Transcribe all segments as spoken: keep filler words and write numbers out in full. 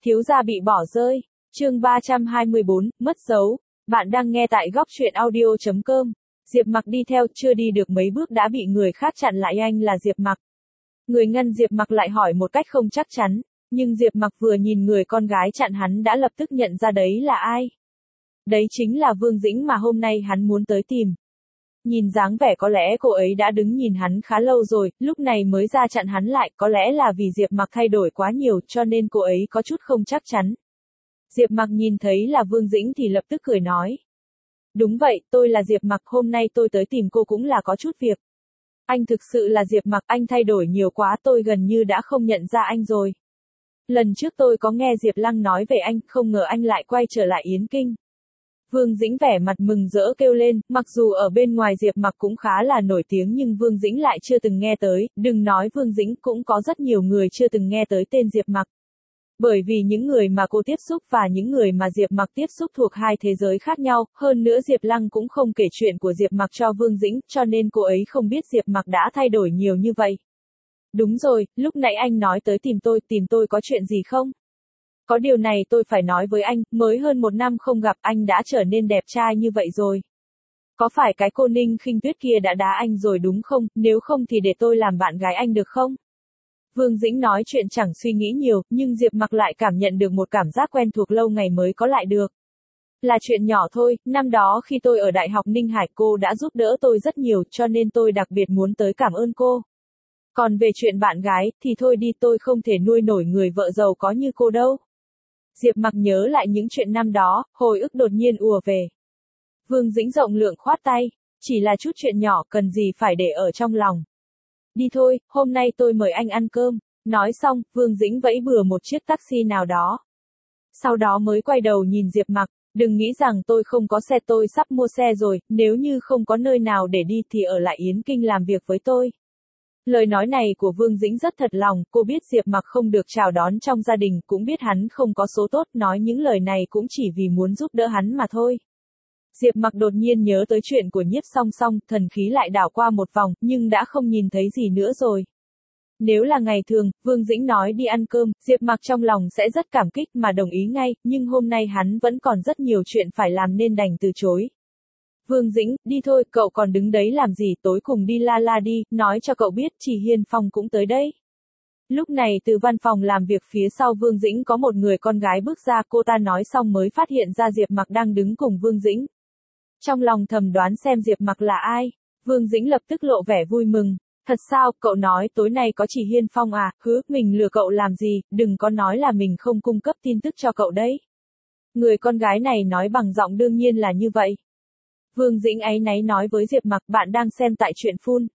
Thiếu gia bị bỏ rơi. Chương ba trăm hai mươi bốn, mất dấu. Bạn đang nghe tại góc truyện audio chấm com. Diệp Mặc đi theo, chưa đi được mấy bước đã bị người khác chặn lại. Anh là Diệp Mặc. Người ngăn Diệp Mặc lại hỏi một cách không chắc chắn, nhưng Diệp Mặc vừa nhìn người con gái chặn hắn đã lập tức nhận ra đấy là ai. Đấy chính là Vương Dĩnh mà hôm nay hắn muốn tới tìm. Nhìn dáng vẻ có lẽ cô ấy đã đứng nhìn hắn khá lâu rồi, lúc này mới ra chặn hắn lại, có lẽ là vì Diệp Mặc thay đổi quá nhiều cho nên cô ấy có chút không chắc chắn. Diệp Mặc nhìn thấy là Vương Dĩnh thì lập tức cười nói. Đúng vậy, tôi là Diệp Mặc, hôm nay tôi tới tìm cô cũng là có chút việc. Anh thực sự là Diệp Mặc, anh thay đổi nhiều quá, tôi gần như đã không nhận ra anh rồi. Lần trước tôi có nghe Diệp Lăng nói về anh, không ngờ anh lại quay trở lại Yến Kinh. Vương Dĩnh vẻ mặt mừng rỡ kêu lên, mặc dù ở bên ngoài Diệp Mặc cũng khá là nổi tiếng nhưng Vương Dĩnh lại chưa từng nghe tới, đừng nói Vương Dĩnh, cũng có rất nhiều người chưa từng nghe tới tên Diệp Mặc. Bởi vì những người mà cô tiếp xúc và những người mà Diệp Mặc tiếp xúc thuộc hai thế giới khác nhau, hơn nữa Diệp Lăng cũng không kể chuyện của Diệp Mặc cho Vương Dĩnh, cho nên cô ấy không biết Diệp Mặc đã thay đổi nhiều như vậy. Đúng rồi, lúc nãy anh nói tới tìm tôi, tìm tôi có chuyện gì không? Có điều này tôi phải nói với anh, mới hơn một năm không gặp anh đã trở nên đẹp trai như vậy rồi. Có phải cái cô Ninh Khinh Tuyết kia đã đá anh rồi đúng không, nếu không thì để tôi làm bạn gái anh được không? Vương Dĩnh nói chuyện chẳng suy nghĩ nhiều, nhưng Diệp Mặc lại cảm nhận được một cảm giác quen thuộc lâu ngày mới có lại được. Là chuyện nhỏ thôi, năm đó khi tôi ở Đại học Ninh Hải cô đã giúp đỡ tôi rất nhiều cho nên tôi đặc biệt muốn tới cảm ơn cô. Còn về chuyện bạn gái, thì thôi đi, tôi không thể nuôi nổi người vợ giàu có như cô đâu. Diệp Mặc nhớ lại những chuyện năm đó, hồi ức đột nhiên ùa về. Vương Dĩnh rộng lượng khoát tay, chỉ là chút chuyện nhỏ, cần gì phải để ở trong lòng. Đi thôi, hôm nay tôi mời anh ăn cơm. Nói xong, Vương Dĩnh vẫy bừa một chiếc taxi nào đó. Sau đó mới quay đầu nhìn Diệp Mặc, đừng nghĩ rằng tôi không có xe, tôi sắp mua xe rồi, nếu như không có nơi nào để đi thì ở lại Yến Kinh làm việc với tôi. Lời nói này của Vương Dĩnh rất thật lòng, cô biết Diệp Mặc không được chào đón trong gia đình, cũng biết hắn không có số tốt, nói những lời này cũng chỉ vì muốn giúp đỡ hắn mà thôi. Diệp Mặc đột nhiên nhớ tới chuyện của Nhiếp Song Song, thần khí lại đảo qua một vòng, nhưng đã không nhìn thấy gì nữa rồi. Nếu là ngày thường, Vương Dĩnh nói đi ăn cơm, Diệp Mặc trong lòng sẽ rất cảm kích mà đồng ý ngay, nhưng hôm nay hắn vẫn còn rất nhiều chuyện phải làm nên đành từ chối. Vương Dĩnh, đi thôi, cậu còn đứng đấy làm gì, tối cùng đi la la đi, nói cho cậu biết, Chỉ Hiên Phong cũng tới đấy. Lúc này từ văn phòng làm việc phía sau Vương Dĩnh có một người con gái bước ra, cô ta nói xong mới phát hiện ra Diệp Mặc đang đứng cùng Vương Dĩnh. Trong lòng thầm đoán xem Diệp Mặc là ai, Vương Dĩnh lập tức lộ vẻ vui mừng. Thật sao, cậu nói tối nay có Chỉ Hiên Phong à, hứ, mình lừa cậu làm gì, đừng có nói là mình không cung cấp tin tức cho cậu đấy. Người con gái này nói bằng giọng đương nhiên là như vậy. Vương Dĩnh áy náy nói với Diệp Mặc, bạn đang xem tại truyện phun.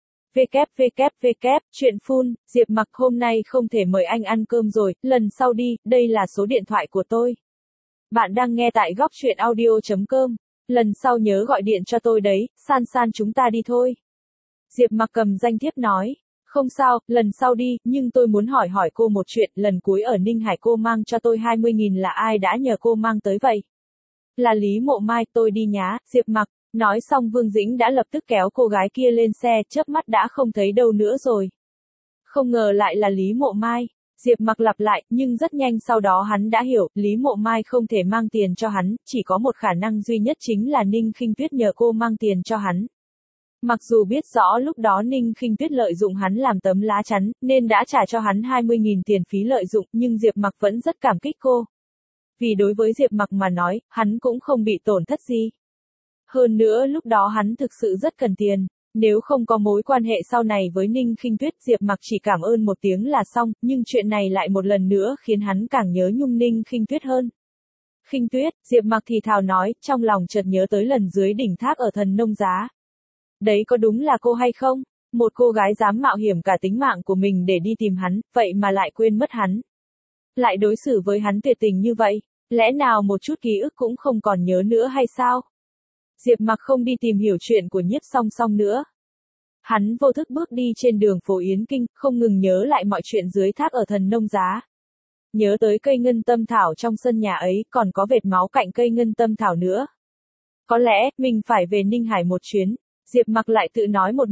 www, truyện phun, Diệp Mặc, hôm nay không thể mời anh ăn cơm rồi, lần sau đi, đây là số điện thoại của tôi. Bạn đang nghe tại góc truyện audio chấm com, lần sau nhớ gọi điện cho tôi đấy, San San chúng ta đi thôi. Diệp Mặc cầm danh thiếp nói, không sao, lần sau đi, nhưng tôi muốn hỏi hỏi cô một chuyện, lần cuối ở Ninh Hải cô mang cho tôi hai mươi nghìn là ai đã nhờ cô mang tới vậy? Là Lý Mộ Mai, tôi đi nhá, Diệp Mặc. Nói xong Vương Dĩnh đã lập tức kéo cô gái kia lên xe, chớp mắt đã không thấy đâu nữa rồi. Không ngờ lại là Lý Mộ Mai. Diệp Mặc lặp lại, nhưng rất nhanh sau đó hắn đã hiểu, Lý Mộ Mai không thể mang tiền cho hắn, chỉ có một khả năng duy nhất chính là Ninh Khinh Tuyết nhờ cô mang tiền cho hắn. Mặc dù biết rõ lúc đó Ninh Khinh Tuyết lợi dụng hắn làm tấm lá chắn, nên đã trả cho hắn hai mươi nghìn tiền phí lợi dụng, nhưng Diệp Mặc vẫn rất cảm kích cô. Vì đối với Diệp Mặc mà nói, hắn cũng không bị tổn thất gì. Hơn nữa lúc đó hắn thực sự rất cần tiền, nếu không có mối quan hệ sau này với Ninh Khinh Tuyết, Diệp Mặc chỉ cảm ơn một tiếng là xong, nhưng chuyện này lại một lần nữa khiến hắn càng nhớ nhung Ninh Khinh Tuyết hơn. Khinh Tuyết, Diệp Mặc thì thào nói, trong lòng chợt nhớ tới lần dưới đỉnh thác ở Thần Nông Giá. Đấy có đúng là cô hay không? Một cô gái dám mạo hiểm cả tính mạng của mình để đi tìm hắn, vậy mà lại quên mất hắn. Lại đối xử với hắn tuyệt tình như vậy, lẽ nào một chút ký ức cũng không còn nhớ nữa hay sao? Diệp Mặc không đi tìm hiểu chuyện của Nhiếp Song Song nữa. Hắn vô thức bước đi trên đường phố Yến Kinh, không ngừng nhớ lại mọi chuyện dưới thác ở Thần Nông Giá. Nhớ tới cây ngân tâm thảo trong sân nhà ấy, còn có vệt máu cạnh cây ngân tâm thảo nữa. Có lẽ, mình phải về Ninh Hải một chuyến. Diệp Mặc lại tự nói một mình.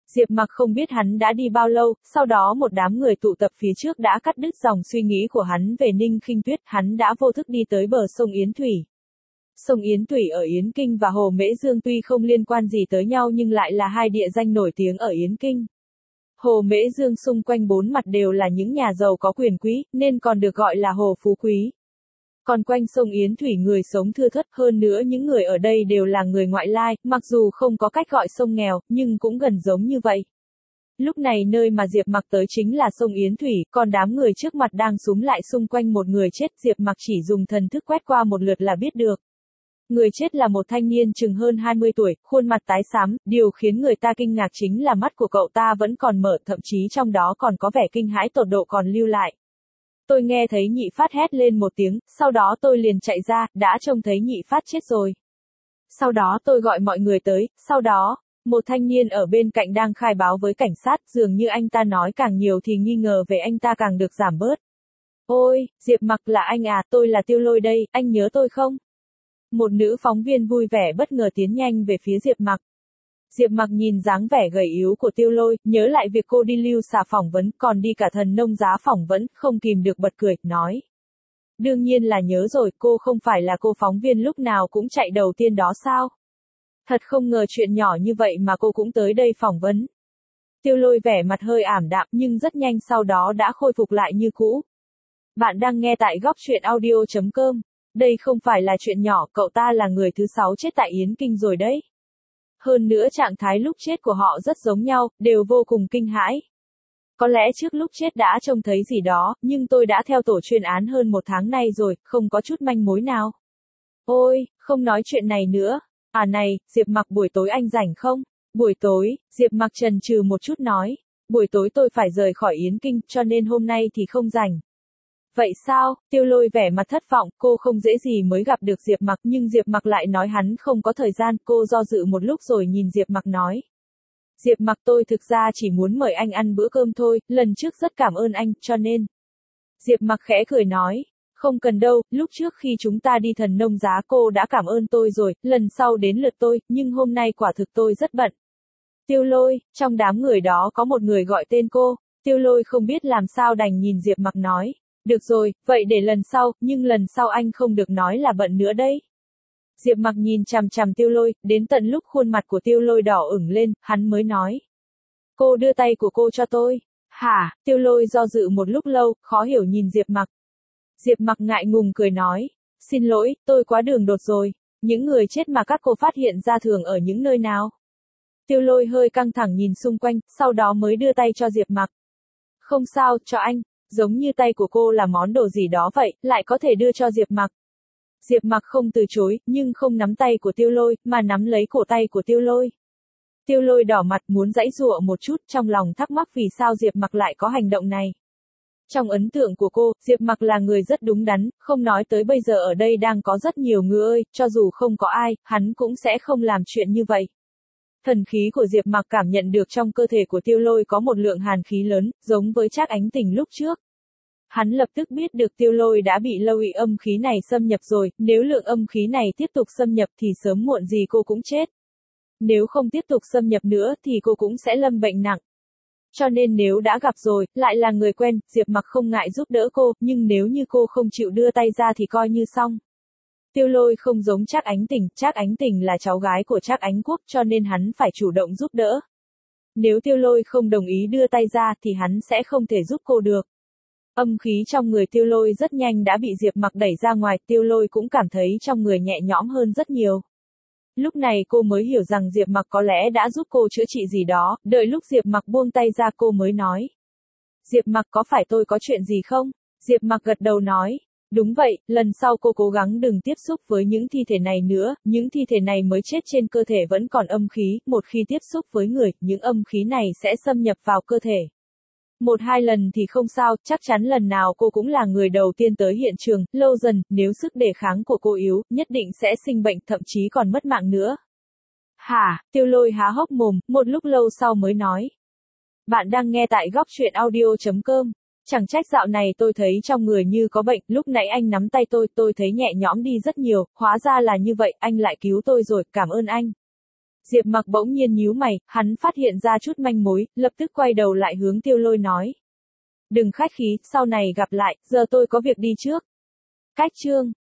Diệp Mặc không biết hắn đã đi bao lâu, sau đó một đám người tụ tập phía trước đã cắt đứt dòng suy nghĩ của hắn về Ninh Khinh Tuyết, hắn đã vô thức đi tới bờ sông Yến Thủy. Sông Yến Thủy ở Yến Kinh và Hồ Mễ Dương tuy không liên quan gì tới nhau nhưng lại là hai địa danh nổi tiếng ở Yến Kinh. Hồ Mễ Dương xung quanh bốn mặt đều là những nhà giàu có quyền quý, nên còn được gọi là Hồ Phú Quý. Còn quanh sông Yến Thủy người sống thưa thớt, hơn nữa những người ở đây đều là người ngoại lai, mặc dù không có cách gọi sông nghèo, nhưng cũng gần giống như vậy. Lúc này nơi mà Diệp Mặc tới chính là sông Yến Thủy, còn đám người trước mặt đang xúm lại xung quanh một người chết, Diệp Mặc chỉ dùng thần thức quét qua một lượt là biết được. Người chết là một thanh niên chừng hơn hai mươi tuổi, khuôn mặt tái xám, điều khiến người ta kinh ngạc chính là mắt của cậu ta vẫn còn mở, thậm chí trong đó còn có vẻ kinh hãi tột độ còn lưu lại. Tôi nghe thấy Nhị Phát hét lên một tiếng, sau đó tôi liền chạy ra, đã trông thấy Nhị Phát chết rồi. Sau đó tôi gọi mọi người tới, sau đó, một thanh niên ở bên cạnh đang khai báo với cảnh sát, dường như anh ta nói càng nhiều thì nghi ngờ về anh ta càng được giảm bớt. Ôi, Diệp Mặc là anh à, tôi là Tiêu Lôi đây, anh nhớ tôi không? Một nữ phóng viên vui vẻ bất ngờ tiến nhanh về phía Diệp Mặc. Diệp Mặc nhìn dáng vẻ gầy yếu của Tiêu Lôi, nhớ lại việc cô đi lưu xà phỏng vấn, còn đi cả thần nông giá phỏng vấn, không kìm được bật cười, nói. Đương nhiên là nhớ rồi, cô không phải là cô phóng viên lúc nào cũng chạy đầu tiên đó sao? Thật không ngờ chuyện nhỏ như vậy mà cô cũng tới đây phỏng vấn. Tiêu Lôi vẻ mặt hơi ảm đạm nhưng rất nhanh sau đó đã khôi phục lại như cũ. Bạn đang nghe tại góc truyện audio chấm com. Đây không phải là chuyện nhỏ, cậu ta là người thứ sáu chết tại Yến Kinh rồi đấy. Hơn nữa trạng thái lúc chết của họ rất giống nhau, đều vô cùng kinh hãi. Có lẽ trước lúc chết đã trông thấy gì đó, nhưng tôi đã theo tổ chuyên án hơn một tháng nay rồi, không có chút manh mối nào. Ôi, không nói chuyện này nữa. À này, Diệp Mặc buổi tối anh rảnh không? Buổi tối, Diệp Mặc chần chừ một chút nói. Buổi tối tôi phải rời khỏi Yến Kinh, cho nên hôm nay thì không rảnh. Vậy sao? Tiêu Lôi vẻ mặt thất vọng, cô không dễ gì mới gặp được Diệp Mặc, nhưng Diệp Mặc lại nói hắn không có thời gian, cô do dự một lúc rồi nhìn Diệp Mặc nói. Diệp Mặc, tôi thực ra chỉ muốn mời anh ăn bữa cơm thôi, lần trước rất cảm ơn anh, cho nên. Diệp Mặc khẽ cười nói, không cần đâu, lúc trước khi chúng ta đi thần nông giá cô đã cảm ơn tôi rồi, lần sau đến lượt tôi, nhưng hôm nay quả thực tôi rất bận. Tiêu Lôi, trong đám người đó có một người gọi tên cô, Tiêu Lôi không biết làm sao đành nhìn Diệp Mặc nói. Được rồi, vậy để lần sau, nhưng lần sau anh không được nói là bận nữa đấy. Diệp Mặc nhìn chằm chằm Tiêu Lôi, đến tận lúc khuôn mặt của Tiêu Lôi đỏ ửng lên, hắn mới nói. Cô đưa tay của cô cho tôi. Hả? Tiêu Lôi do dự một lúc lâu, khó hiểu nhìn Diệp Mặc. Diệp Mặc ngại ngùng cười nói. Xin lỗi, tôi quá đường đột rồi. Những người chết mà các cô phát hiện ra thường ở những nơi nào? Tiêu Lôi hơi căng thẳng nhìn xung quanh, sau đó mới đưa tay cho Diệp Mặc. Không sao, cho anh. Giống như tay của cô là món đồ gì đó vậy, lại có thể đưa cho Diệp Mặc. Diệp Mặc không từ chối, nhưng không nắm tay của Tiêu Lôi, mà nắm lấy cổ tay của Tiêu Lôi. Tiêu Lôi đỏ mặt muốn giãy giụa một chút, trong lòng thắc mắc vì sao Diệp Mặc lại có hành động này. Trong ấn tượng của cô, Diệp Mặc là người rất đúng đắn, không nói tới bây giờ ở đây đang có rất nhiều người ơi, cho dù không có ai, hắn cũng sẽ không làm chuyện như vậy. Thần khí của Diệp Mặc cảm nhận được trong cơ thể của Tiêu Lôi có một lượng hàn khí lớn, giống với Trác Ánh Tình lúc trước. Hắn lập tức biết được Tiêu Lôi đã bị lâu ị âm khí này xâm nhập rồi, nếu lượng âm khí này tiếp tục xâm nhập thì sớm muộn gì cô cũng chết. Nếu không tiếp tục xâm nhập nữa thì cô cũng sẽ lâm bệnh nặng. Cho nên nếu đã gặp rồi, lại là người quen, Diệp Mặc không ngại giúp đỡ cô, nhưng nếu như cô không chịu đưa tay ra thì coi như xong. Tiêu Lôi không giống Trác Ánh Tình, Trác Ánh Tình là cháu gái của Trác Ánh Quốc cho nên hắn phải chủ động giúp đỡ. Nếu Tiêu Lôi không đồng ý đưa tay ra thì hắn sẽ không thể giúp cô được. Âm khí trong người Tiêu Lôi rất nhanh đã bị Diệp Mặc đẩy ra ngoài, Tiêu Lôi cũng cảm thấy trong người nhẹ nhõm hơn rất nhiều. Lúc này cô mới hiểu rằng Diệp Mặc có lẽ đã giúp cô chữa trị gì đó, đợi lúc Diệp Mặc buông tay ra cô mới nói. Diệp Mặc, có phải tôi có chuyện gì không? Diệp Mặc gật đầu nói. Đúng vậy, lần sau cô cố gắng đừng tiếp xúc với những thi thể này nữa, những thi thể này mới chết trên cơ thể vẫn còn âm khí, một khi tiếp xúc với người, những âm khí này sẽ xâm nhập vào cơ thể. Một hai lần thì không sao, chắc chắn lần nào cô cũng là người đầu tiên tới hiện trường, lâu dần, nếu sức đề kháng của cô yếu, nhất định sẽ sinh bệnh, thậm chí còn mất mạng nữa. Hả? Tiêu Lôi há hốc mồm, một lúc lâu sau mới nói. Bạn đang nghe tại góc truyện audio chấm com. Chẳng trách dạo này tôi thấy trong người như có bệnh, lúc nãy anh nắm tay tôi, tôi thấy nhẹ nhõm đi rất nhiều, hóa ra là như vậy, anh lại cứu tôi rồi, cảm ơn anh. Diệp Mặc bỗng nhiên nhíu mày, hắn phát hiện ra chút manh mối, lập tức quay đầu lại hướng Tiêu Lôi nói. Đừng khách khí, sau này gặp lại, giờ tôi có việc đi trước. Cách chương